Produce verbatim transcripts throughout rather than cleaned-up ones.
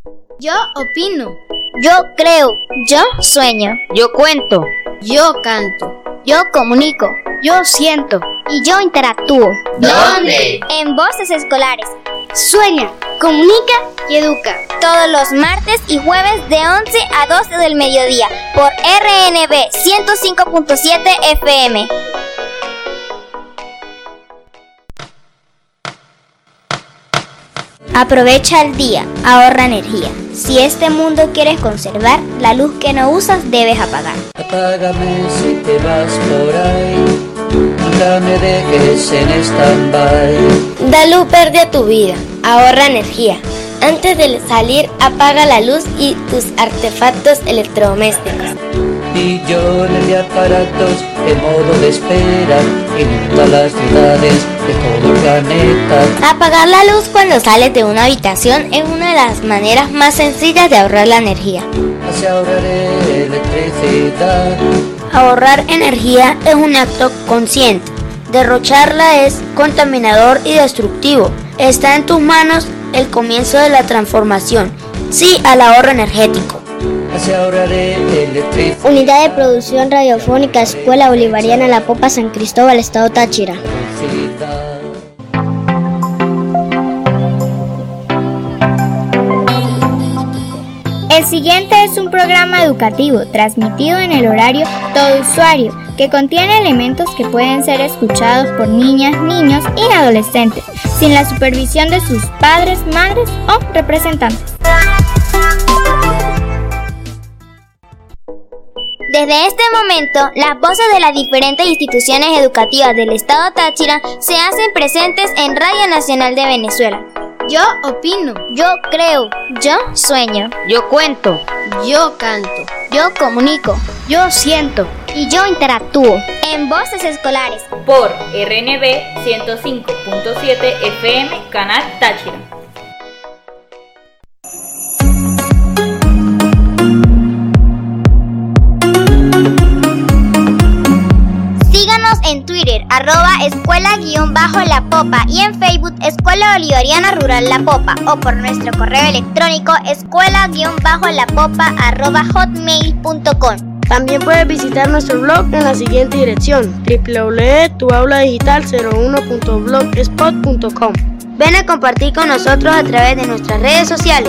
Yo opino. Yo creo. Yo sueño. Yo cuento. Yo canto. Yo comunico. Yo siento. Y yo interactúo. ¿Dónde? En Voces Escolares. Sueña, comunica y educa. Todos los martes y jueves de once a doce del mediodía por R N B ciento cinco punto siete F M. Aprovecha el día, ahorra energía. Si este mundo quieres conservar, la luz que no usas debes apagar. Apágame si te vas por ahí, nunca me dejes en stand-by. Da luz verde a tu vida, ahorra energía. Antes de salir, apaga la luz y tus artefactos electrodomésticos. Billones de aparatos en modo de espera, en todas las ciudades de todo el planeta. Apagar la luz cuando sales de una habitación es una de las maneras más sencillas de ahorrar la energía. Así ahorraré electricidad. Ahorrar energía es un acto consciente. Derrocharla es contaminador y destructivo. Está en tus manos el comienzo de la transformación. Sí al ahorro energético. Así ahorraré electricidad. Unidad de Producción Radiofónica, Escuela Bolivariana La Popa, San Cristóbal, Estado Táchira. El siguiente es un programa educativo transmitido en el horario todo usuario, que contiene elementos que pueden ser escuchados por niñas, niños y adolescentes, sin la supervisión de sus padres, madres o representantes. Desde este momento, las voces de las diferentes instituciones educativas del Estado Táchira se hacen presentes en Radio Nacional de Venezuela. Yo opino. Yo creo. Yo sueño. Yo cuento. Yo canto. Yo comunico. Yo siento. Y yo interactúo. En Voces Escolares. Por R N B ciento cinco punto siete F M, Canal Táchira. Síganos en Twitter, arroba escuela guión bajo la popa, y en Facebook Escuela Bolivariana Rural La Popa, o por nuestro correo electrónico escuela guión bajo la popa arroba hotmail punto com. También puedes visitar nuestro blog en la siguiente dirección: doble u doble u doble u punto tu aula digital cero uno punto blogspot punto com. Ven a compartir con nosotros a través de nuestras redes sociales.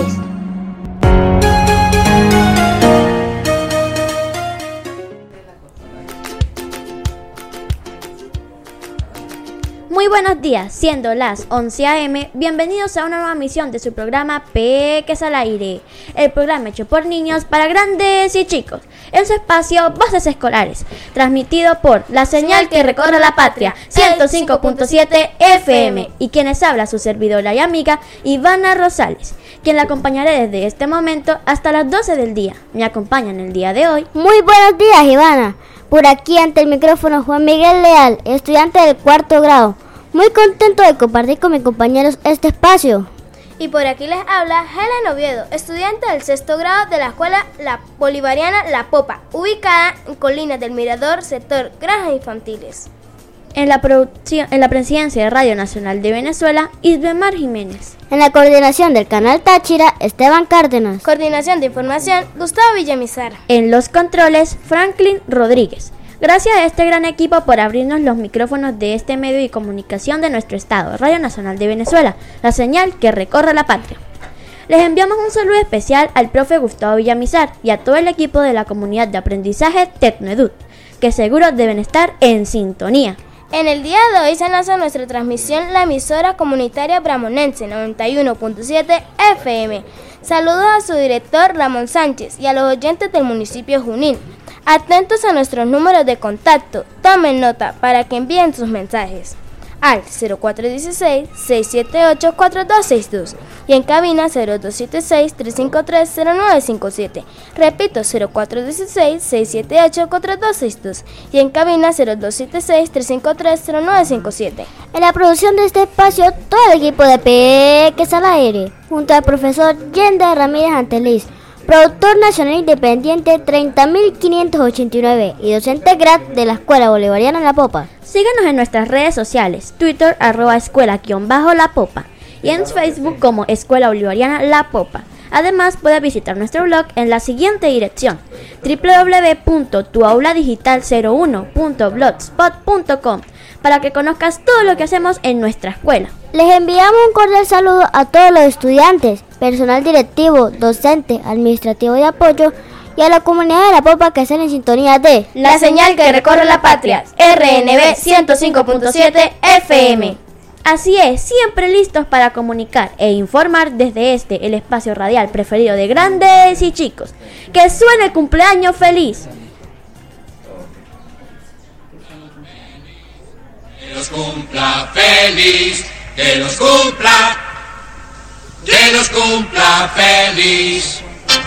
Muy buenos días, siendo las once a eme, bienvenidos a una nueva emisión de su programa Peques al Aire, el programa hecho por niños para grandes y chicos, en su espacio Voces Escolares, transmitido por la señal que recorre la patria, ciento cinco punto siete F M, y quienes habla su servidora y amiga Ivana Rosales, quien la acompañaré desde este momento hasta las doce del día. Me acompañan el día de hoy. Muy buenos días, Ivana. Por aquí ante el micrófono Juan Miguel Leal, estudiante del cuarto grado. Muy contento de compartir con mis compañeros este espacio. Y por aquí les habla Helen Oviedo, estudiante del sexto grado de la Escuela La Bolivariana La Popa, ubicada en Colinas del Mirador, sector Granjas Infantiles. En la, producción, en la presidencia de Radio Nacional de Venezuela, Isbemar Jiménez. En la coordinación del canal Táchira, Esteban Cárdenas. Coordinación de información, Gustavo Villamizar. En los controles, Franklin Rodríguez. Gracias a este gran equipo por abrirnos los micrófonos de este medio de comunicación de nuestro estado, Radio Nacional de Venezuela, la señal que recorre la patria. Les enviamos un saludo especial al profe Gustavo Villamizar y a todo el equipo de la comunidad de aprendizaje Tecnoedu, que seguro deben estar en sintonía. En el día de hoy se lanza nuestra transmisión la emisora comunitaria bramonense noventa y uno punto siete F M. Saludos a su director Ramón Sánchez y a los oyentes del municipio Junín. Atentos a nuestros números de contacto, tomen nota para que envíen sus mensajes al cero cuatro uno seis, seis siete ocho, cuatro dos seis dos y en cabina cero dos siete seis, tres cinco tres, cero nueve cinco siete. Repito, cero cuatro uno seis, seis siete ocho, cuatro dos seis dos y en cabina cero dos siete seis, tres cinco tres, cero nueve cinco siete. En la producción de este espacio, todo el equipo de Peques al Aire, junto al profesor Yenda Ramírez Anteliz, productor nacional independiente treinta mil quinientos ochenta y nueve y docente G R A D de la Escuela Bolivariana La Popa. Síganos en nuestras redes sociales, Twitter, arroba escuela-la popa, y en Facebook como Escuela Bolivariana La Popa. Además, puedes visitar nuestro blog en la siguiente dirección: doble u doble u doble u punto tu aula digital cero uno punto blogspot punto com para que conozcas todo lo que hacemos en nuestra escuela. Les enviamos un cordial saludo a todos los estudiantes, personal directivo, docente, administrativo y apoyo, y a la comunidad de La Popa que están en sintonía de La señal que recorre la patria, R N B ciento cinco punto siete F M. Así es, siempre listos para comunicar e informar desde este, el espacio radial preferido de grandes y chicos. ¡Que suene el cumpleaños feliz! Que los cumpla feliz, que los cumpla, que los cumpla feliz.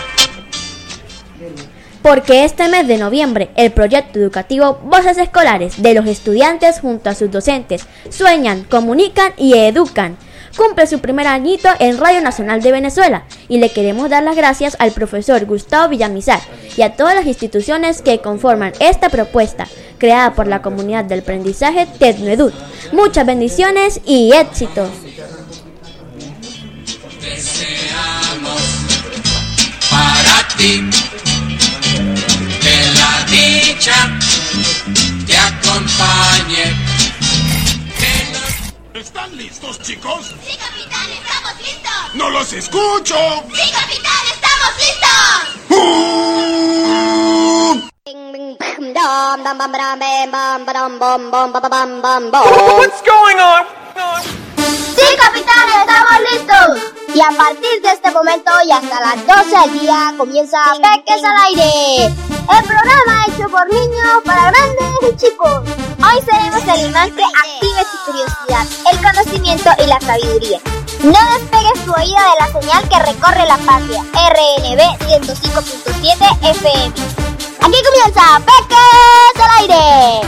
Porque este mes de noviembre, el proyecto educativo Voces Escolares de los estudiantes junto a sus docentes sueñan, comunican y educan cumple su primer añito en Radio Nacional de Venezuela y le queremos dar las gracias al profesor Gustavo Villamizar y a todas las instituciones que conforman esta propuesta creada por la comunidad del aprendizaje Tecnoeduc. Muchas bendiciones y éxitos. Deseamos para ti que la dicha te acompañe. ¿Están listos, chicos? ¡Sí, capitán! ¡Estamos listos! ¡No los escucho! ¡Sí, capitán! ¡Estamos listos! What's going on? ¡Sí, capitán! ¡Estamos listos! Y a partir de este momento y hasta las doce del día comienza Peques al Aire, el programa hecho por niños para grandes y chicos. Hoy seremos el imán que active tu curiosidad, el conocimiento y la sabiduría. No despegues tu oído de la señal que recorre la patria, R N B ciento cinco punto siete F M. Aquí comienza Peques al Aire.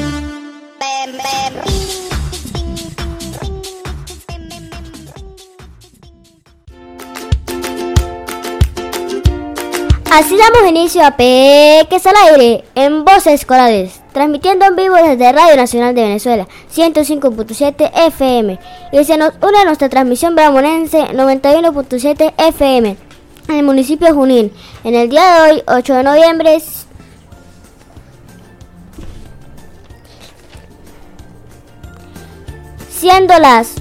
Así damos inicio a Peques al Aire en Voces Escolares, transmitiendo en vivo desde Radio Nacional de Venezuela, ciento cinco punto siete F M, y se nos une a nuestra transmisión bramonense noventa y uno punto siete F M en el municipio de Junín. En el día de hoy, ocho de noviembre, siendo las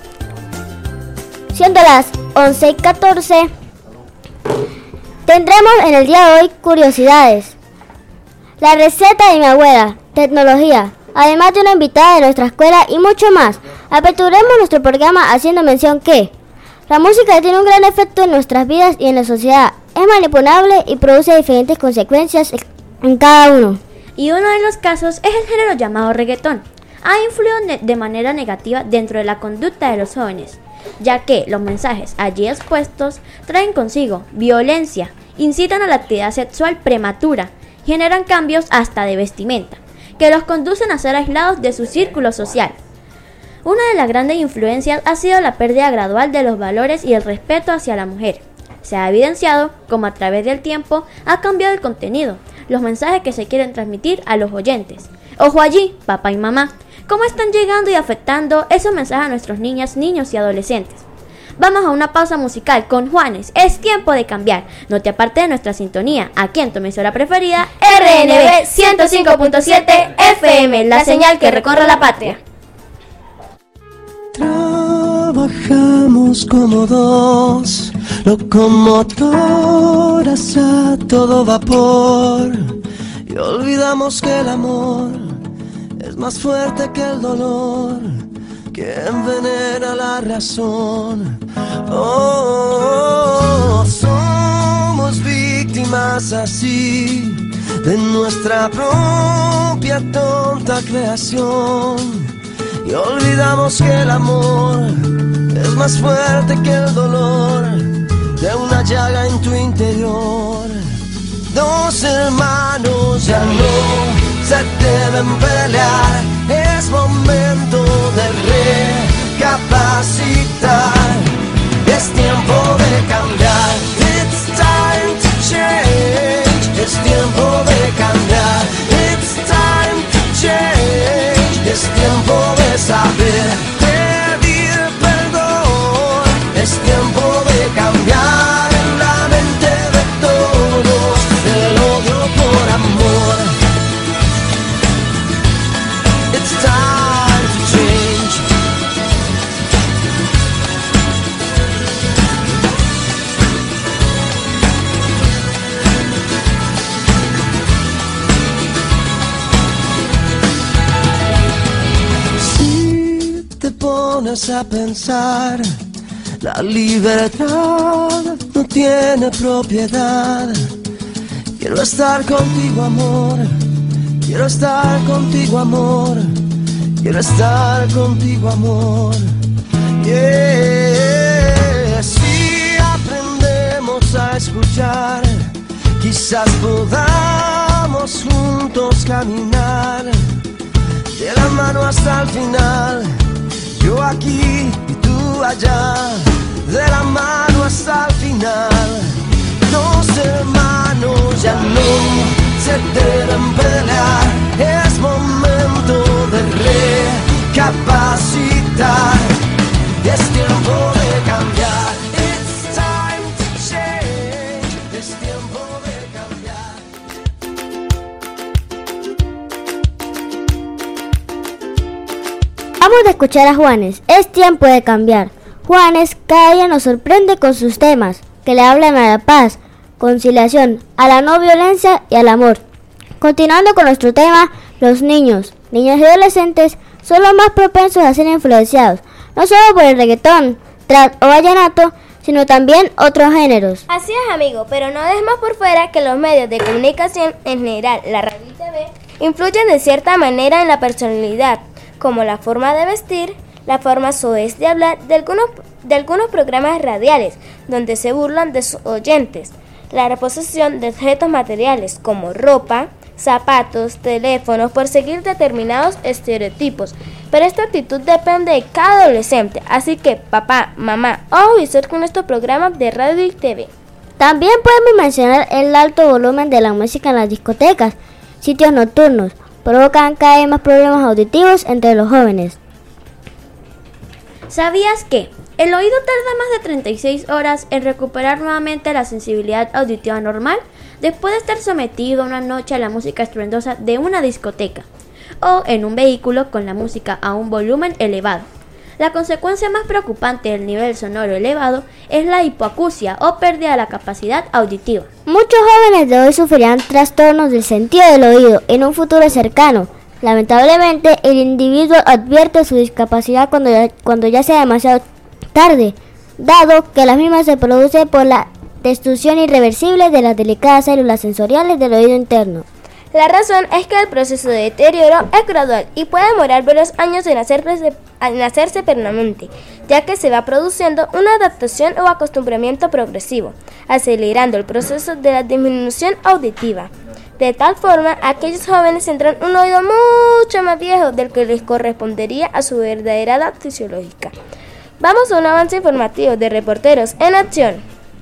siendo las once y catorce, tendremos en el día de hoy curiosidades, la receta de mi abuela, tecnología, además de una invitada de nuestra escuela y mucho más. Aperturemos nuestro programa haciendo mención que la música tiene un gran efecto en nuestras vidas y en la sociedad. Es manipulable y produce diferentes consecuencias en cada uno. Y uno de los casos es el género llamado reggaetón. Ha influido de manera negativa dentro de la conducta de los jóvenes, ya que los mensajes allí expuestos traen consigo violencia, incitan a la actividad sexual prematura, generan cambios hasta de vestimenta, que los conducen a ser aislados de su círculo social. Una de las grandes influencias ha sido la pérdida gradual de los valores y el respeto hacia la mujer. Se ha evidenciado cómo a través del tiempo ha cambiado el contenido, los mensajes que se quieren transmitir a los oyentes. Ojo allí, papá y mamá, cómo están llegando y afectando esos mensajes a nuestros niñas, niños y adolescentes. Vamos a una pausa musical con Juanes, es tiempo de cambiar. No te apartes de nuestra sintonía, aquí en tu emisora preferida, R N B ciento cinco punto siete F M, la señal que recorre la patria. Trabajamos como dos locomotoras a todo vapor y olvidamos que el amor es más fuerte que el dolor, que envenena la razón. Oh, somos víctimas así de nuestra propia tonta creación y olvidamos que el amor es más fuerte que el dolor de una llaga en tu interior. Dos hermanos ya no se deben pelear, es momento de recapacitar, es tiempo de cambiar. It's time to change, es tiempo de cambiar. It's time to change, es tiempo de saber pedir perdón, es tiempo de cambiar el pones a pensar, la libertad no tiene propiedad. Quiero estar contigo, amor. Quiero estar contigo, amor. Quiero estar contigo, amor. Yeah. Si aprendemos a escuchar, quizás podamos juntos caminar de la mano hasta el final. Yo aquí y tú allá, de la mano hasta el final. Dos hermanos ya no se deben pelear. Es momento de recapacitar. Es tiempo de cambiar. It's time to change. Es tiempo de cambiar. Vamos a escuchar a Juanes. Es tiempo de cambiar. Juanes cada día nos sorprende con sus temas, que le hablan a la paz, conciliación, a la no violencia y al amor. Continuando con nuestro tema, los niños, niños y adolescentes son los más propensos a ser influenciados, no solo por el reggaetón, trap o vallenato, sino también otros géneros. Así es, amigo, pero no dejemos por fuera que los medios de comunicación, en general la radio y T V, influyen de cierta manera en la personalidad, como la forma de vestir, la forma soez de hablar de algunos, de algunos programas radiales, donde se burlan de sus oyentes, la reposición de objetos materiales como ropa, zapatos, teléfonos, por seguir determinados estereotipos. Pero esta actitud depende de cada adolescente, así que papá, mamá, ojo visor con estos programas de radio y T V. También podemos mencionar el alto volumen de la música en las discotecas, sitios nocturnos, provocan cada vez más problemas auditivos entre los jóvenes. ¿Sabías que el oído tarda más de treinta y seis horas en recuperar nuevamente la sensibilidad auditiva normal después de estar sometido una noche a la música estruendosa de una discoteca o en un vehículo con la música a un volumen elevado? La consecuencia más preocupante del nivel sonoro elevado es la hipoacusia o pérdida de la capacidad auditiva. Muchos jóvenes de hoy sufrirán trastornos del sentido del oído en un futuro cercano. Lamentablemente, el individuo advierte su discapacidad cuando ya, cuando ya sea demasiado tarde, dado que la misma se produce por la destrucción irreversible de las delicadas células sensoriales del oído interno. La razón es que el proceso de deterioro es gradual y puede demorar varios años en hacerse, en hacerse permanente, ya que se va produciendo una adaptación o acostumbramiento progresivo, acelerando el proceso de la disminución auditiva. De tal forma, aquellos jóvenes tendrán un oído mucho más viejo del que les correspondería a su verdadera edad fisiológica. Vamos a un avance informativo de Reporteros en Acción.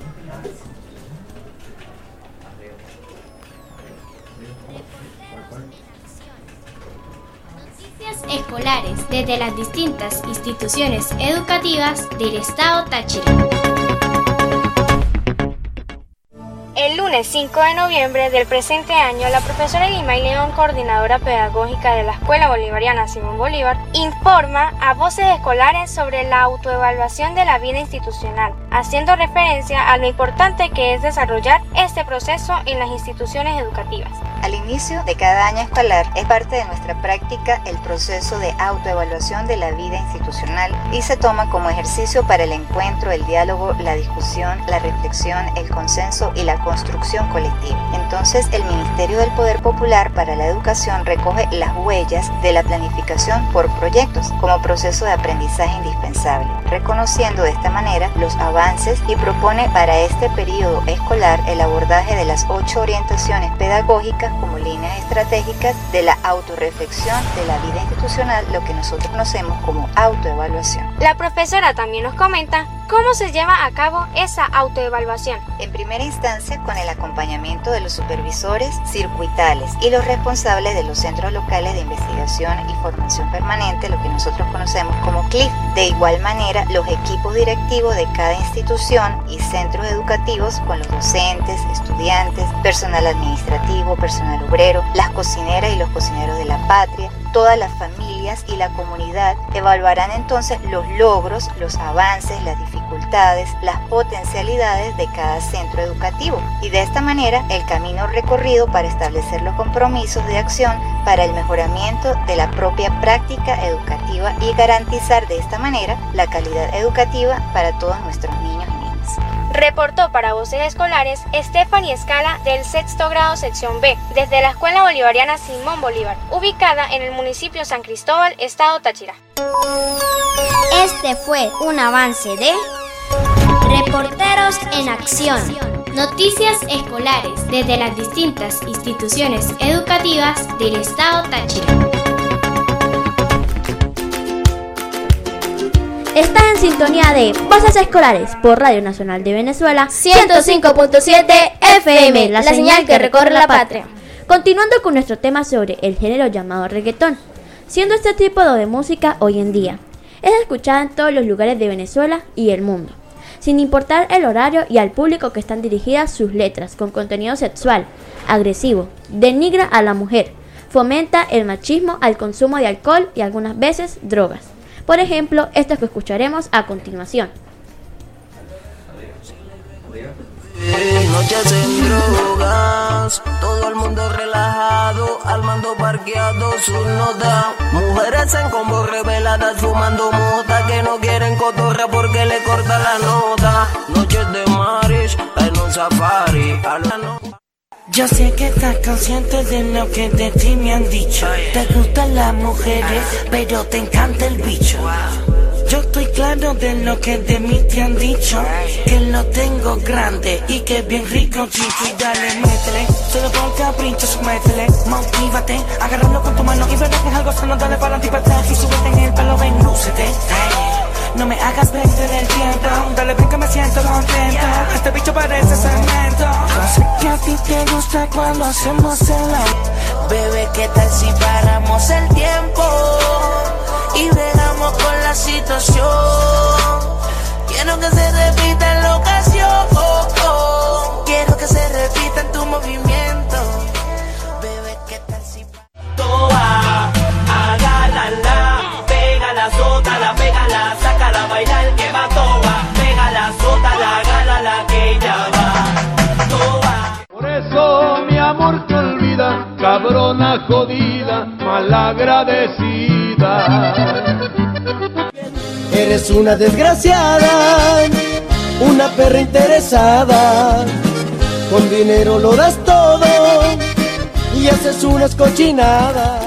Noticias escolares desde las distintas instituciones educativas del Estado Táchira. El lunes cinco de noviembre del presente año, la profesora Guimay León, coordinadora pedagógica de la Escuela Bolivariana Simón Bolívar, informa a voces escolares sobre la autoevaluación de la vida institucional, haciendo referencia a lo importante que es desarrollar este proceso en las instituciones educativas. Al inicio de cada año escolar es parte de nuestra práctica el proceso de autoevaluación de la vida institucional y se toma como ejercicio para el encuentro, el diálogo, la discusión, la reflexión, el consenso y la construcción colectiva. Entonces, el Ministerio del Poder Popular para la Educación recoge las huellas de la planificación por proyectos como proceso de aprendizaje indispensable, reconociendo de esta manera los avances y propone para este periodo escolar el abordaje de las ocho orientaciones pedagógicas como líneas estratégicas de la autorreflexión de la vida institucional, lo que nosotros conocemos como autoevaluación. La profesora también nos comenta cómo se lleva a cabo esa autoevaluación. En primera instancia, con el acompañamiento de los supervisores circuitales y los responsables de los centros locales de investigación y formación permanente, lo que nosotros conocemos como C L I F. De igual manera, los equipos directivos de cada institución y centros educativos con los docentes, estudiantes, personal administrativo, personal obrero, las cocineras y los cocineros de la patria, todas las familias y la comunidad evaluarán entonces los logros, los avances, las dificultades dificultades, las potencialidades de cada centro educativo y de esta manera el camino recorrido para establecer los compromisos de acción para el mejoramiento de la propia práctica educativa y garantizar de esta manera la calidad educativa para todos nuestros niños y niñas. Reportó para Voces Escolares Stephanie Escala del sexto grado sección B, desde la Escuela Bolivariana Simón Bolívar, ubicada en el municipio San Cristóbal, estado Táchira. Este fue un avance de Reporteros en Acción. Noticias escolares desde las distintas instituciones educativas del estado Táchira. Estás en sintonía de Voces Escolares por Radio Nacional de Venezuela ciento cinco punto siete F M, la señal que recorre la patria. Continuando con nuestro tema sobre el género llamado reggaetón, siendo este tipo de música hoy en día es escuchada en todos los lugares de Venezuela y el mundo, sin importar el horario y al público que están dirigidas sus letras, con contenido sexual, agresivo, denigra a la mujer, fomenta el machismo al consumo de alcohol y algunas veces drogas. Por ejemplo, esto que escucharemos a continuación. Noches en drogas, todo el mundo relajado, al mando parqueado su nota. Mujeres en combo reveladas fumando mota, que no quieren cotorra porque le corta la nota. Noches de marish en un safari, a la no. Yo sé que estás consciente de lo que de ti me han dicho. Te gustan las mujeres, pero te encanta el bicho. Yo estoy claro de lo que de mí te han dicho, que lo tengo grande y que bien rico, chico. Y dale, métele, solo por capricho, métele. Motívate, agárralo con tu mano y verás que es algo sano. Dale para ti, para atrás y súbete en el pelo, ven, lúcete. No me hagas perder el tiempo, dale ven que me siento contento. Este bicho parece cemento. Sé que a ti te gusta cuando hacemos el amor. Bebé, ¿qué tal si paramos el tiempo y bregamos con la situación? Quiero que se repita en la ocasión. Oh, oh. Quiero que se repita en tu movimiento. Bebé, ¿qué tal si toa, agárrala, pégala, sótala, pégala, sácala a bailar que va toa, pégala, sótala, agárrala que ella va toa. Por eso mi amor te olvida, cabrona jodida, malagradecida. Eres una desgraciada, una perra interesada, con dinero lo das todo y haces unas cochinadas.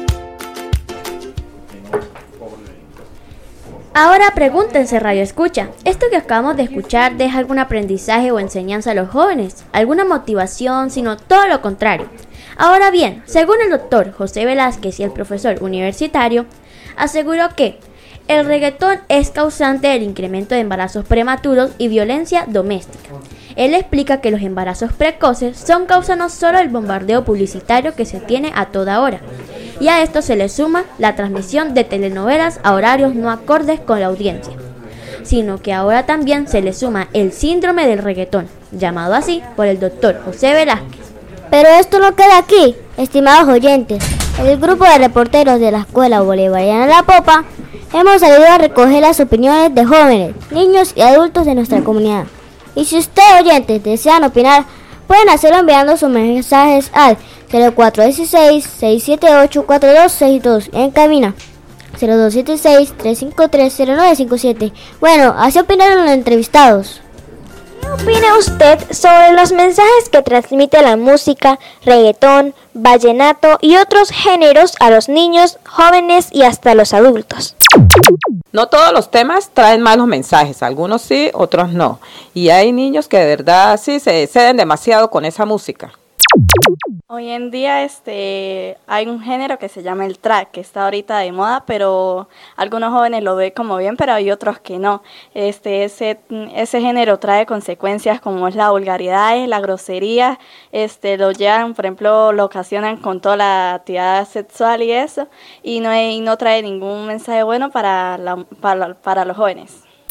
Ahora pregúntense, Radio Escucha, ¿esto que acabamos de escuchar deja algún aprendizaje o enseñanza a los jóvenes? ¿Alguna motivación? Sino todo lo contrario. Ahora bien, según el doctor José Velázquez y el profesor universitario, aseguró que el reggaetón es causante del incremento de embarazos prematuros y violencia doméstica. Él explica que los embarazos precoces son causa no solo del bombardeo publicitario que se tiene a toda hora, y a esto se le suma la transmisión de telenovelas a horarios no acordes con la audiencia, sino que ahora también se le suma el síndrome del reggaetón, llamado así por el doctor José Velázquez. Pero esto no queda aquí, estimados oyentes. El grupo de reporteros de la Escuela Bolivariana La Popa hemos salido a recoger las opiniones de jóvenes, niños y adultos de nuestra comunidad. Y si ustedes, oyentes, desean opinar, pueden hacerlo enviando sus mensajes al cero cuatro uno seis, seis siete ocho, cuatro dos seis dos en cabina cero dos siete seis, tres cinco tres, cero nueve cinco siete. Bueno, así opinaron los entrevistados. ¿Qué opina usted sobre los mensajes que transmite la música, reggaetón, vallenato y otros géneros a los niños, jóvenes y hasta los adultos? No todos los temas traen malos mensajes, algunos sí, otros no. Y hay niños que de verdad sí se exceden demasiado con esa música. Hoy en día este hay un género que se llama el trap, que está ahorita de moda, pero algunos jóvenes lo ven como bien, pero hay otros que no. Este ese ese género trae consecuencias como es la vulgaridad, la grosería, este lo llevan, por ejemplo, lo ocasionan con toda la actividad sexual y eso, y no y no trae ningún mensaje bueno para la, para, para los jóvenes.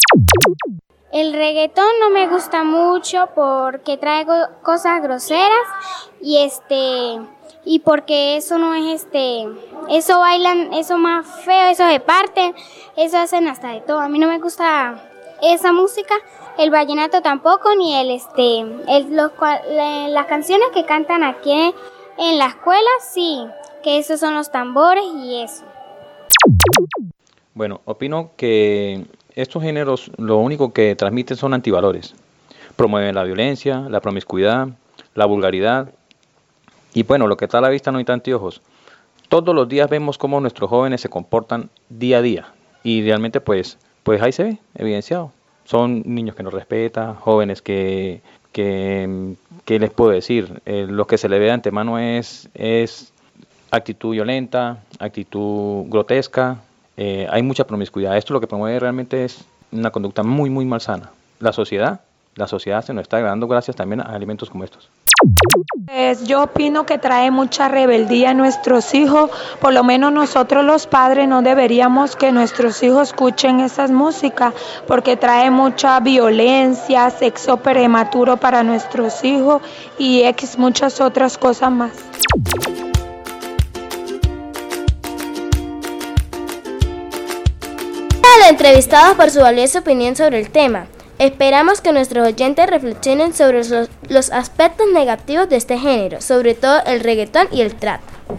El reggaetón no me gusta mucho porque trae go- cosas groseras y este y porque eso no es este eso bailan, eso más feo, eso se parten, eso hacen hasta de todo. A mí no me gusta esa música, el vallenato tampoco, ni el este, el, los, la, las canciones que cantan aquí en, en la escuela, sí, que esos son los tambores y eso. Bueno, opino que estos géneros lo único que transmiten son antivalores. Promueven la violencia, la promiscuidad, la vulgaridad. Y bueno, lo que está a la vista no hay anteojos. Todos los días vemos cómo nuestros jóvenes se comportan día a día. Y realmente pues, pues ahí se ve, evidenciado. Son niños que no respetan, jóvenes que, que, que les puedo decir, eh, lo que se le ve de antemano es, es actitud violenta, actitud grotesca, eh, hay mucha promiscuidad. Esto lo que promueve realmente es una conducta muy, muy malsana. La sociedad, la sociedad se nos está degradando gracias también a alimentos como estos. Pues yo opino que trae mucha rebeldía a nuestros hijos, por lo menos nosotros los padres no deberíamos que nuestros hijos escuchen esas músicas, porque trae mucha violencia, sexo prematuro para nuestros hijos y X muchas otras cosas más. A los entrevistados por su valiosa opinión sobre el tema. Esperamos que nuestros oyentes reflexionen sobre los, los aspectos negativos de este género, sobre todo el reggaetón y el trap.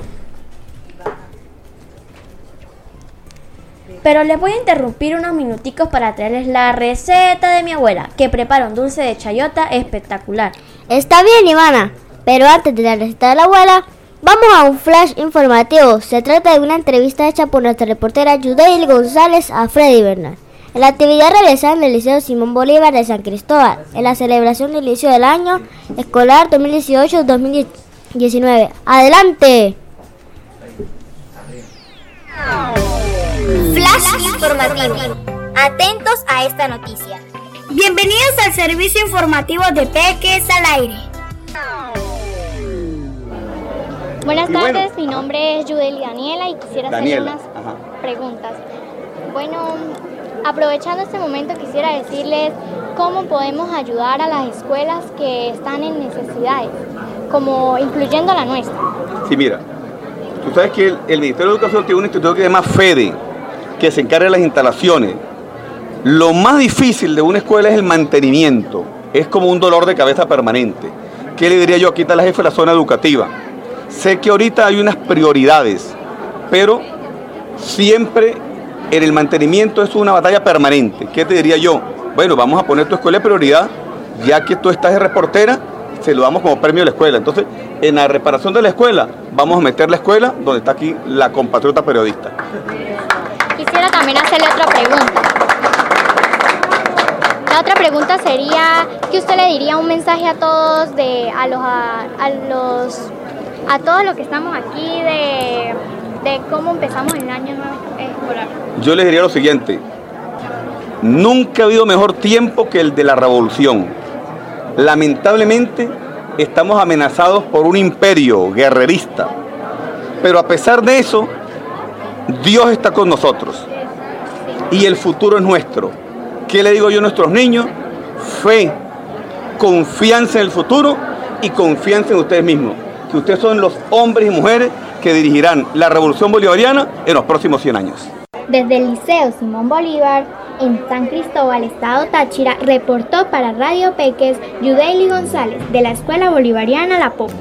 Pero les voy a interrumpir unos minuticos para traerles la receta de mi abuela, que prepara un dulce de chayota espectacular. Está bien, Ivana, pero antes de la receta de la abuela, vamos a un flash informativo. Se trata de una entrevista hecha por nuestra reportera Yudeil González a Freddy Bernal. En la actividad realizada en el Liceo Simón Bolívar de San Cristóbal, en la celebración del inicio del año escolar dos mil dieciocho dos mil diecinueve. ¡Adelante! Flash informativo. Atentos a esta noticia. Bienvenidos al servicio informativo de Peques al Aire. Buenas Y tardes, bueno. mi nombre es Yudeli Daniela y quisiera Daniela, hacer unas ajá. preguntas. Bueno, aprovechando este momento quisiera decirles cómo podemos ayudar a las escuelas que están en necesidades, como incluyendo la nuestra. Sí, mira, tú sabes que el, el Ministerio de Educación tiene un instituto que se llama FEDE, que se encarga de las instalaciones. Lo más difícil de una escuela es el mantenimiento, es como un dolor de cabeza permanente. ¿Qué le diría yo? Aquí está la jefa de la zona educativa. Sé que ahorita hay unas prioridades, pero siempre en el mantenimiento es una batalla permanente. ¿Qué te diría yo? Bueno, vamos a poner tu escuela de prioridad, ya que tú estás de reportera, se lo damos como premio a la escuela. Entonces, en la reparación de la escuela, vamos a meter la escuela donde está aquí la compatriota periodista. Quisiera también hacerle otra pregunta. La otra pregunta sería, ¿qué usted le diría un mensaje a todos, de, a, los, a, a, los, a todos los que estamos aquí de, de cómo empezamos el año nuevo escolar? Yo les diría lo siguiente: nunca ha habido mejor tiempo que el de la revolución. Lamentablemente estamos amenazados por un imperio guerrerista, pero a pesar de eso, Dios está con nosotros y el futuro es nuestro. ¿Qué le digo yo a nuestros niños? Fe, confianza en el futuro y confianza en ustedes mismos, que ustedes son los hombres y mujeres que dirigirán la revolución bolivariana en los próximos cien años. Desde el Liceo Simón Bolívar, en San Cristóbal, Estado Táchira, reportó para Radio Peques Yudeli González, de la Escuela Bolivariana La Popa.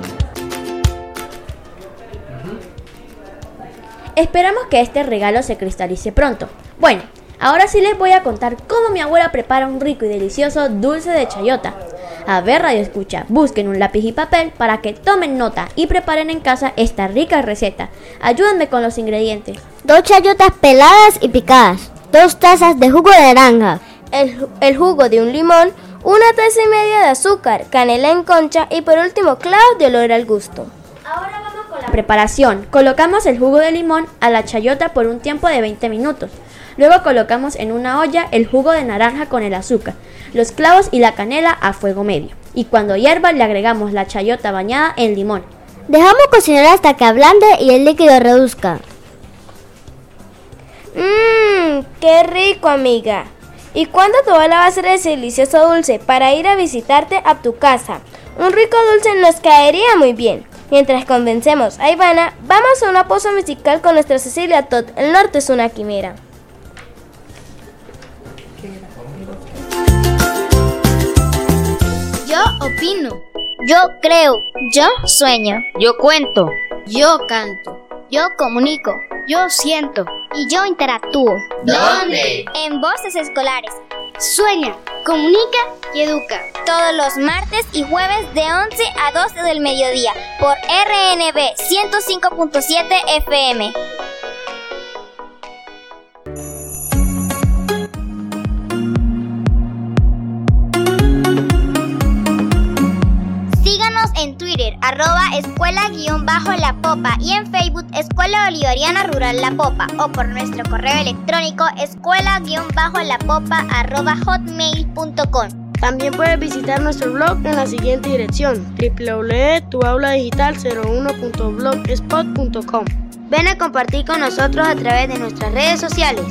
Esperamos que este regalo se cristalice pronto. Bueno, ahora sí les voy a contar cómo mi abuela prepara un rico y delicioso dulce de chayota. A ver, Radio Escucha, busquen un lápiz y papel para que tomen nota y preparen en casa esta rica receta. Ayúdenme con los ingredientes. Dos chayotas peladas y picadas, dos tazas de jugo de naranja, El, el jugo de un limón, una taza y media de azúcar, canela en concha y por último clavos de olor al gusto. La preparación: colocamos el jugo de limón a la chayota por un tiempo de veinte minutos. Luego colocamos en una olla el jugo de naranja con el azúcar, los clavos y la canela a fuego medio. Y cuando hierva le agregamos la chayota bañada en limón. Dejamos cocinar hasta que ablande y el líquido reduzca. Mmm, qué rico, amiga. ¿Y cuándo tu abuela va a hacer ese delicioso dulce para ir a visitarte a tu casa? Un rico dulce nos caería muy bien. Mientras convencemos a Ivana, vamos a una pausa musical con nuestra Cecilia Todd. El norte es una quimera. opino. Yo creo. Yo sueño. Yo cuento. Yo canto. Yo comunico. Yo siento. Y yo interactúo. ¿Dónde? En Voces Escolares. Sueña, comunica y educa. Todos los martes y jueves de once a doce del mediodía por R N B ciento cinco punto siete F M. Síganos en Twitter, arroba escuela guión bajo La Popa, y en Facebook Escuela Bolivariana Rural La Popa, o por nuestro correo electrónico escuela guión bajo la popa arroba hotmail punto com. También puedes visitar nuestro blog en la siguiente dirección: doble u doble u doble u punto tu aula digital cero uno punto blogspot punto com. Ven a compartir con nosotros a través de nuestras redes sociales.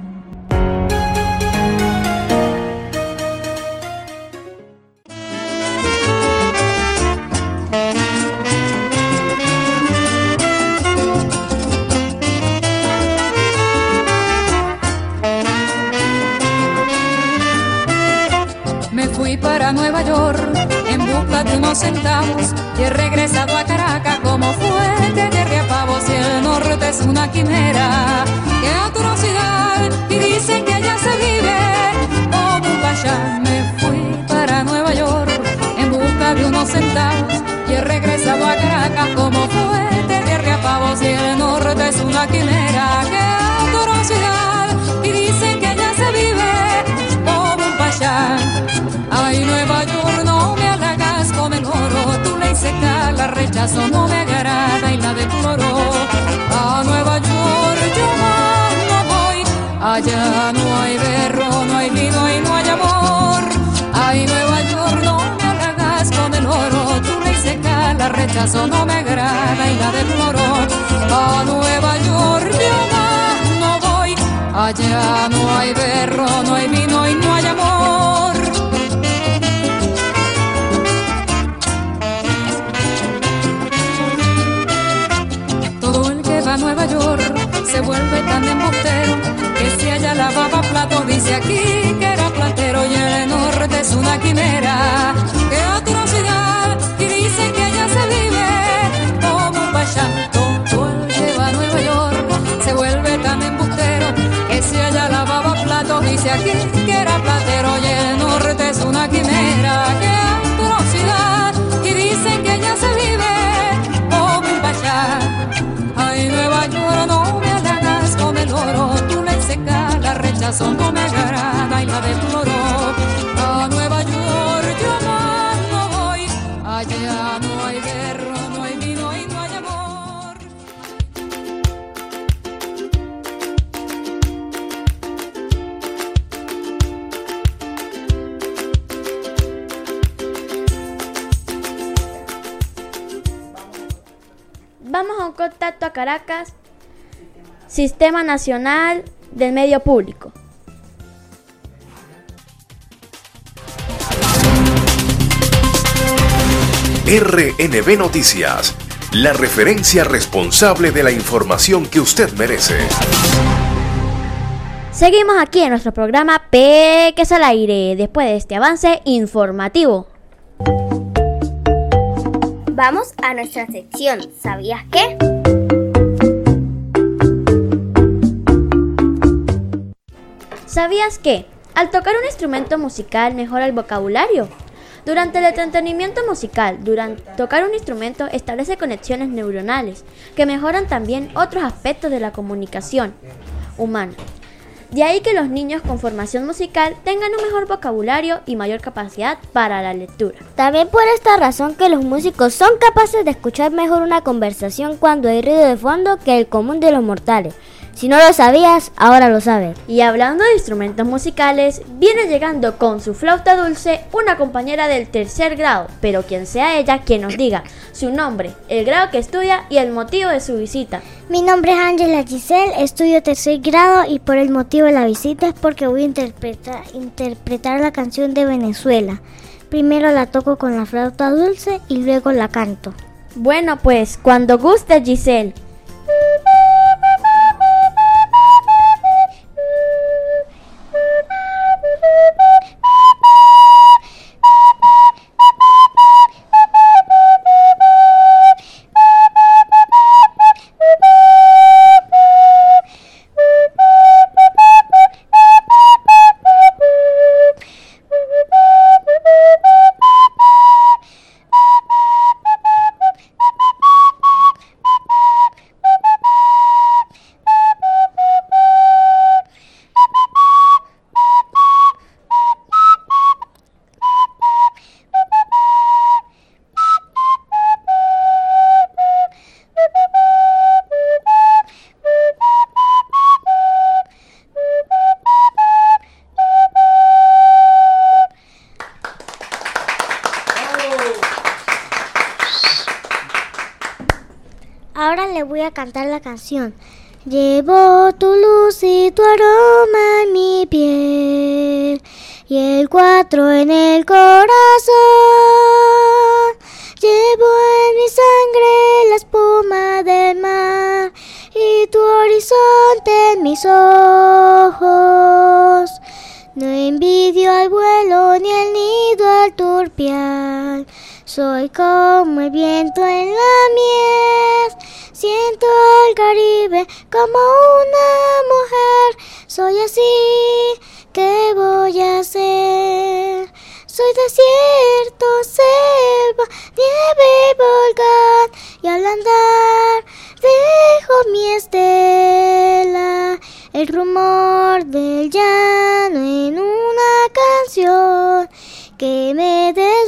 Me fui para Nueva York en busca de unos centavos y he regresado a Caracas como fuerte de reapavos, y el norte es una quimera. ¡Qué atrocidad! Y dicen que allá se vive como un payá. Me fui para Nueva York en busca de unos centavos y he regresado a Caracas como fuerte de reapavos, y el norte es una quimera. ¡Qué atrocidad! Y dicen que allá se vive como un payá. Ay, Nueva York, no me halagas con el oro, tu ley seca la rechazo, no me agrada y la deploro. A Nueva York yo más no voy, allá no hay berro, no hay vino y no hay amor. Ay, Nueva York, no me halagas con el oro, tu ley seca la rechazo, no me agrada y la deploro. A Nueva York yo más no voy, allá no hay berro, no hay vino y no hay amor. A Nueva York se vuelve tan embustero que si allá lavaba platos dice aquí que era platero, y el norte es una quimera. ¡Qué atrocidad! Y dicen que allá se vive como un payá. Todo el que va a Nueva York se vuelve tan embustero que si allá lavaba platos dice aquí que era platero, y el norte es una quimera. ¡Qué atrocidad! Y dicen que allá se vive como un payá. Ay, Nueva York, no me halagas con el oro, tu ley seca la rechazo, no me agrada y la deploro. A Nueva York yo más no voy, allá no hay berro, no hay vino y no hay amor. Vamos a un contacto a Caracas, Sistema Nacional del Medio Público. R N B Noticias, la referencia responsable de la información que usted merece. Seguimos aquí en nuestro programa Peques al Aire, después de este avance informativo. Vamos a nuestra sección ¿Sabías qué? ¿Sabías que al tocar un instrumento musical mejora el vocabulario? Durante el entretenimiento musical, durante tocar un instrumento establece conexiones neuronales que mejoran también otros aspectos de la comunicación humana. De ahí que los niños con formación musical tengan un mejor vocabulario y mayor capacidad para la lectura. También por esta razón que los músicos son capaces de escuchar mejor una conversación cuando hay ruido de fondo que el común de los mortales. Si no lo sabías, ahora lo sabes. Y hablando de instrumentos musicales, viene llegando con su flauta dulce una compañera del tercer grado, pero quien sea ella, quien nos diga su nombre, el grado que estudia y el motivo de su visita. Mi nombre es Ángela Giselle, estudio tercer grado y por el motivo de la visita es porque voy a interpretar, interpretar la canción de Venezuela. Primero la toco con la flauta dulce y luego la canto. Bueno, pues cuando guste, Giselle. Ahora le voy a cantar la canción. Llevo tu luz y tu aroma en mi piel y el cuatro en el corazón. Llevo en mi sangre la espuma del mar y tu horizonte en mis ojos. No envidio al vuelo ni el nido al turpial. Soy como el viento en la miel. Siento el Caribe como una mujer. Soy así, ¿qué voy a hacer? Soy desierto, selva, nieve y volcán. Y al andar dejo mi estela, el rumor del llano en una canción que me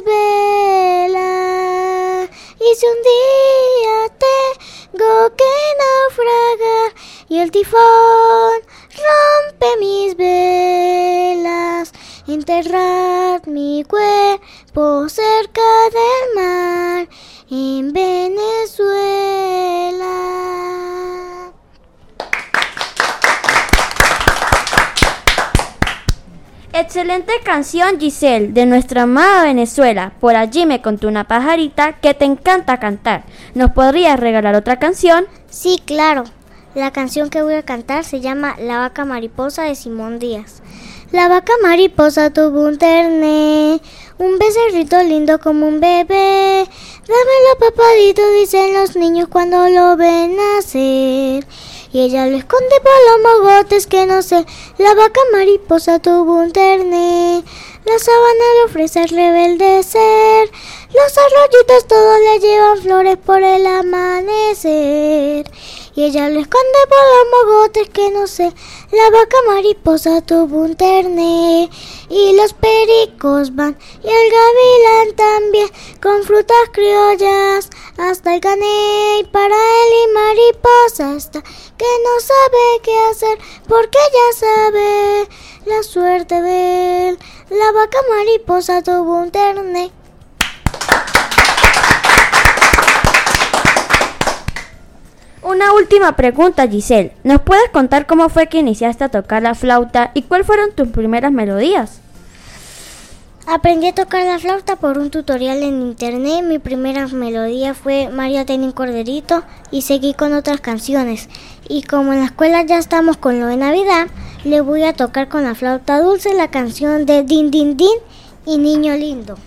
desvela. Y si un día tengo que naufragar y el tifón rompe mis velas, enterrad mi cuerpo cerca del mar en Venezuela. Excelente canción, Giselle, de nuestra amada Venezuela. Por allí me contó una pajarita que te encanta cantar. ¿Nos podrías regalar otra canción? Sí, claro. La canción que voy a cantar se llama La vaca mariposa de Simón Díaz. La vaca mariposa tuvo un terné, un becerrito lindo como un bebé. Dámelo, papadito, dicen los niños cuando lo ven nacer. Y ella lo esconde por los mogotes que no sé. La vaca mariposa tuvo un terné, la sabana le ofrece rebeldecer. Los arroyitos todos le llevan flores por el amanecer. Y ella lo esconde por los mogotes que no sé. La vaca mariposa tuvo un terné, y los pericos van, y el gavilán también, con frutas criollas, hasta el caney para él y mariposa está, que no sabe qué hacer, porque ya sabe la suerte de él. La vaca mariposa tuvo un terné. Una última pregunta, Giselle. ¿Nos puedes contar cómo fue que iniciaste a tocar la flauta y cuáles fueron tus primeras melodías? Aprendí a tocar la flauta por un tutorial en internet. Mi primera melodía fue María tenía un corderito y seguí con otras canciones. Y como en la escuela ya estamos con lo de Navidad, le voy a tocar con la flauta dulce la canción de Din Din Din y Niño Lindo.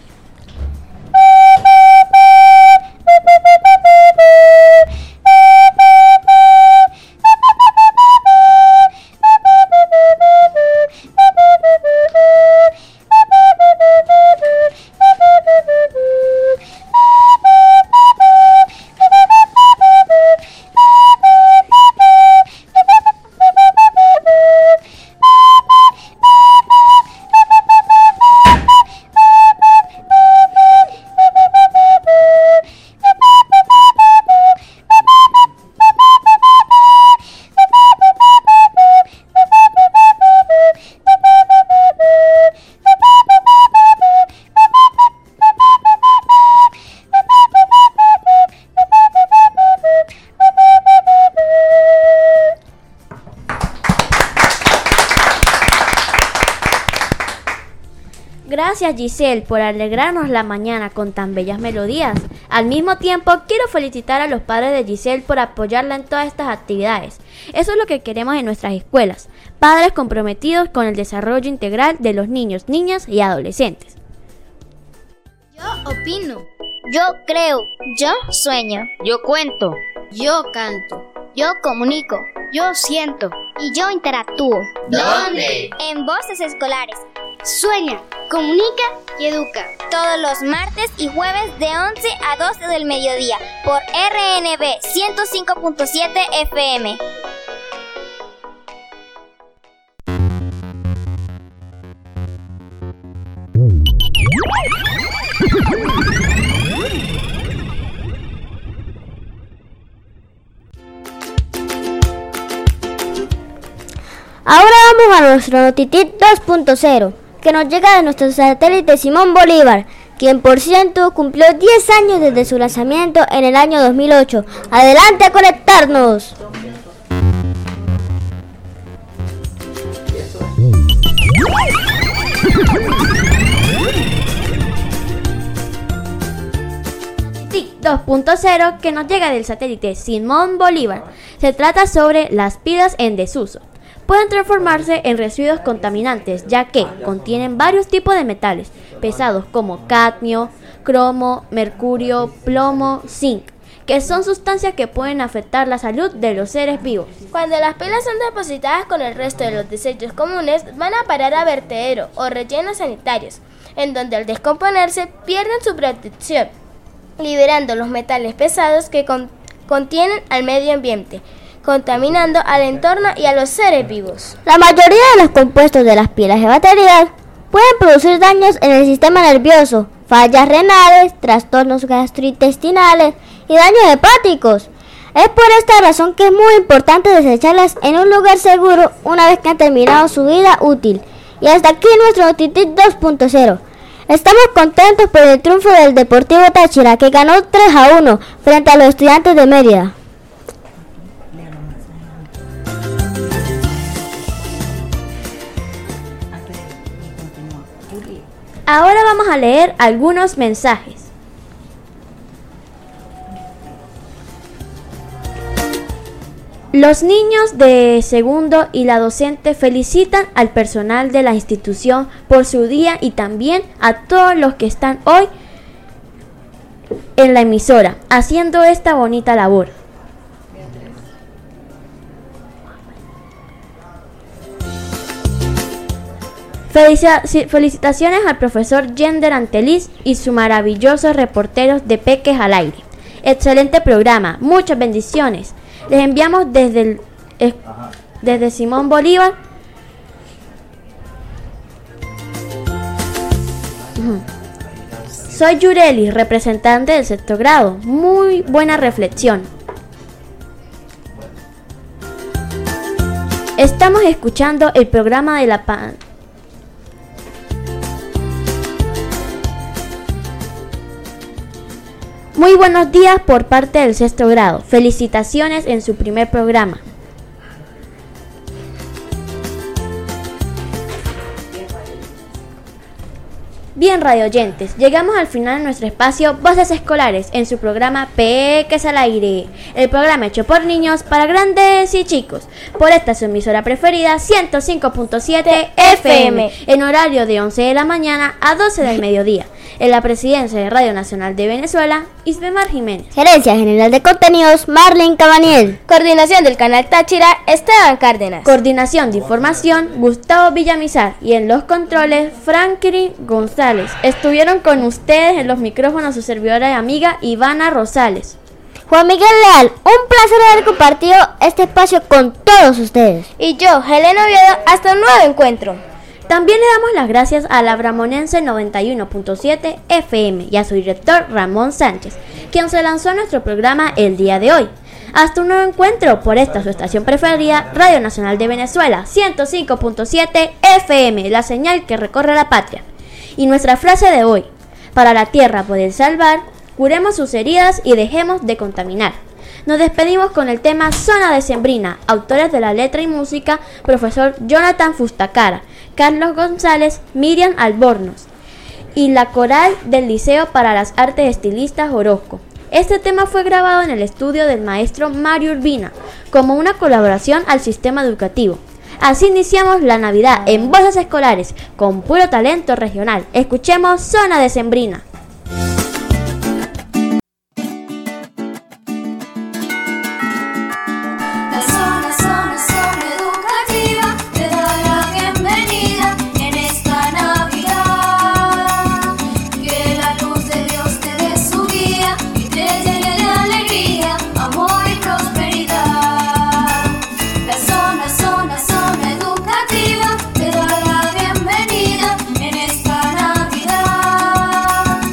Gracias, Giselle, por alegrarnos la mañana con tan bellas melodías. Al mismo tiempo, quiero felicitar a los padres de Giselle por apoyarla en todas estas actividades. Eso es lo que queremos en nuestras escuelas. Padres comprometidos con el desarrollo integral de los niños, niñas y adolescentes. Yo opino. Yo creo. Yo sueño. Yo cuento. Yo canto. Yo comunico. Yo siento. Y yo interactúo. ¿Dónde? En Voces Escolares. Sueña, comunica y educa. Todos los martes y jueves de once a doce del mediodía por R N B ciento cinco punto siete F M. Ahora vamos a nuestro Notitit dos punto cero, que nos llega de nuestro satélite Simón Bolívar. quien por cierto cumplió diez años desde su lanzamiento en el año dos mil ocho. ¡Adelante a conectarnos! dos punto cero que nos llega del satélite Simón Bolívar. Se trata sobre las pilas en desuso. Pueden transformarse en residuos contaminantes ya que contienen varios tipos de metales pesados como cadmio, cromo, mercurio, plomo, zinc, que son sustancias que pueden afectar la salud de los seres vivos. Cuando las pilas son depositadas con el resto de los desechos comunes, van a parar a vertederos o rellenos sanitarios, en donde al descomponerse pierden su protección, liberando los metales pesados que con- contienen al medio ambiente, contaminando al entorno y a los seres vivos. La mayoría de los compuestos de las pilas de baterías pueden producir daños en el sistema nervioso, fallas renales, trastornos gastrointestinales y daños hepáticos. Es por esta razón que es muy importante desecharlas en un lugar seguro una vez que han terminado su vida útil. Y hasta aquí nuestro Notitic dos punto cero. Estamos contentos por el triunfo del Deportivo Táchira, que ganó tres a uno frente a los Estudiantes de Mérida. Ahora vamos a leer algunos mensajes. Los niños de segundo y la docente felicitan al personal de la institución por su día y también a todos los que están hoy en la emisora haciendo esta bonita labor. Felicia- Felicitaciones al profesor Yender Anteliz y sus maravillosos reporteros de Peques al Aire. Excelente programa, muchas bendiciones. Les enviamos desde, el, eh, desde Simón Bolívar. Ujú. Soy Yureli, representante del sexto grado. Muy buena reflexión. Estamos escuchando el programa de la pan. Muy buenos días por parte del sexto grado. Felicitaciones en su primer programa. Bien, radio oyentes, llegamos al final de nuestro espacio Voces Escolares en su programa Peques al Aire, el programa hecho por niños para grandes y chicos, por esta su emisora preferida ciento cinco punto siete F M, en horario de once de la mañana a doce del mediodía, en la presidencia de Radio Nacional de Venezuela, Isbemar Jiménez. Gerencia General de Contenidos, Marlene Cabaniel. Coordinación del Canal Táchira, Esteban Cárdenas. Coordinación de Información, Gustavo Villamizar. Y en los controles, Franklin González. Estuvieron con ustedes en los micrófonos su servidora y amiga Ivana Rosales. Juan Miguel Leal, un placer haber compartido este espacio con todos ustedes. Y yo, Helena Oviedo, hasta un nuevo encuentro. También le damos las gracias a la Bramonense noventa y uno punto siete F M y a su director Ramón Sánchez, quien se lanzó a nuestro programa el día de hoy. Hasta un nuevo encuentro por esta su estación preferida, Radio Nacional de Venezuela, ciento cinco punto siete F M, la señal que recorre la patria. Y nuestra frase de hoy: para la tierra poder salvar, curemos sus heridas y dejemos de contaminar. Nos despedimos con el tema Zona Decembrina, autores de la letra y música, profesor Jonathan Fustacara, Carlos González, Miriam Albornoz y la coral del Liceo para las Artes Estilistas Orozco. Este tema fue grabado en el estudio del maestro Mario Urbina como una colaboración al sistema educativo. Así iniciamos la Navidad en Voces Escolares con puro talento regional. Escuchemos Zona Decembrina. Te da la bienvenida en esta Navidad.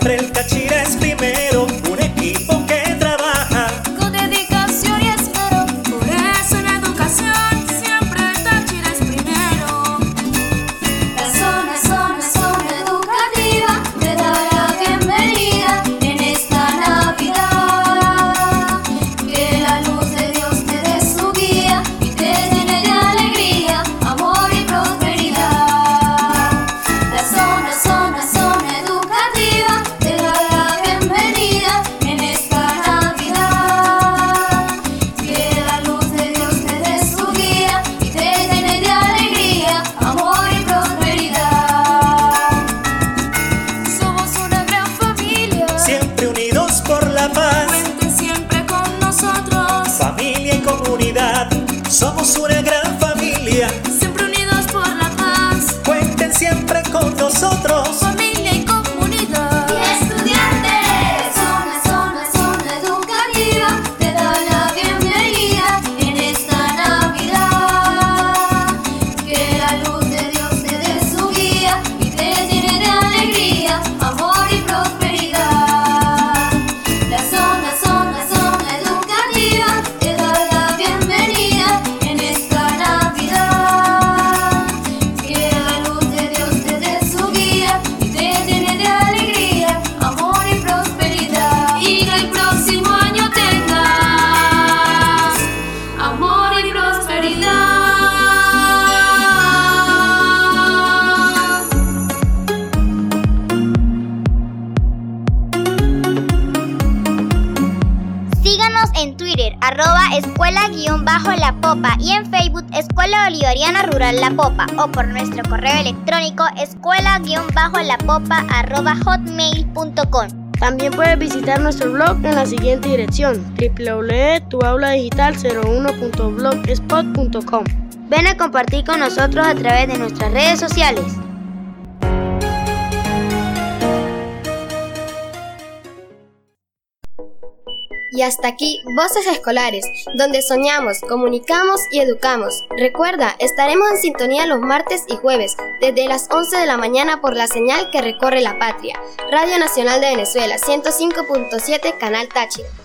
Siempre el Táchira es primero, un equipo que trabaja con dedicación y esmero. Por eso en la educación siempre el Táchira es primero. La zona, zona, zona educativa te da la bienvenida en esta Navidad. Que la luz de Dios te dé su guía y te llene de alegría, amor y prosperidad. La zona, zona, zona educativa te da la bienvenida en esta Navidad. Que la luz de Dios te dé su guía y te llene de alegría, amor y prosperidad. Somos una gran familia, siempre unidos por la paz. cuenten siempre con nosotros. Familia y comunidad, somos una gran familia. Siempre unidos por la paz, Cuenten siempre con nosotros. familia y comunidad. Y estudiantes, zona, zona, zona educativa te da la bienvenida en esta Navidad. Que la luz de Dios te dé su guía y te llene de alegría, amor y prosperidad. La zona, zona, zona educativa te da la bienvenida en esta Navidad. Que la luz de Dios te dé su guía y te llene de alegría, amor y prosperidad. Y que el próximo año tengas amor y prosperidad. Síganos en Twitter, arroba escuela-la popa y en Facebook Escuela Bolivariana Rural La Popa o por nuestro correo electrónico escuela-la popa arroba hotmail punto com. También puedes visitar nuestro blog en la siguiente dirección: doble u doble u doble u punto tu aula digital cero uno punto blogspot punto com. Ven a compartir con nosotros a través de nuestras redes sociales. Y hasta aquí Voces Escolares, donde soñamos, comunicamos y educamos. Recuerda, estaremos en sintonía los martes y jueves, desde las once de la mañana por la señal que recorre la patria. Radio Nacional de Venezuela, ciento cinco punto siete, Canal Táchira.